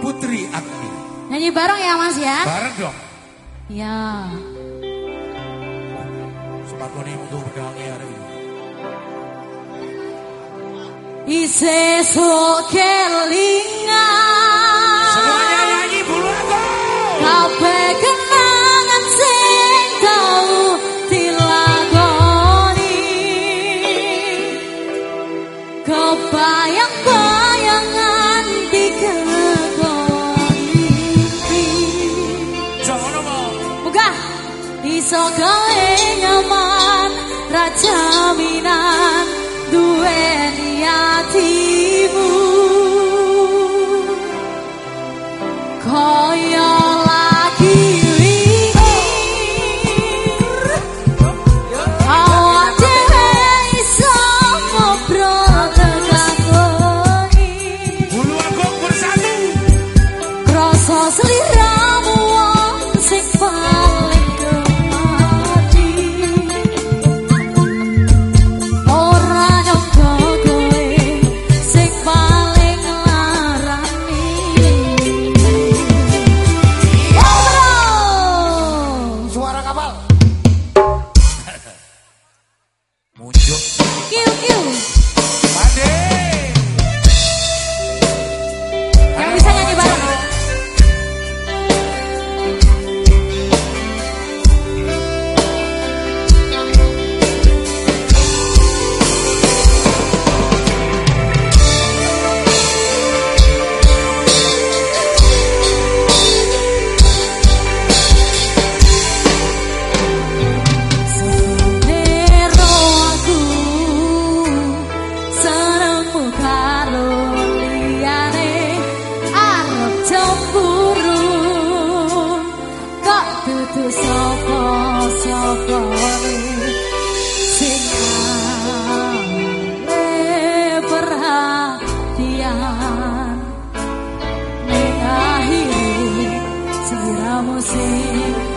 Putri Agni. Nyanyi bareng ya Mas ya? Bareng dong. Ya. Sepakoni untuk berdangi hari ini. Ise kelingan. Semuanya nyanyi bulu aku. Kabeh kenangan sing tau dilakoni. Kebayang-bayangan dikegoni. Jangan mau. Buka. Iso gawe nyaman raja minan duweni atimu kaya lagi wingi awak dhewe iso ngobrol tekakoni Bulu aku bersatu. krasa sliramu wong sing paling gemati ora nyangka kowe sing paling larani Suara kapal. Muncul. kiu kiu Pade. yang bisa nyanyi bareng Nero aku senengmu karo liyane arep cemburu kok dudu sapa-sapane sing ale perhatian ning akhire sliramu sing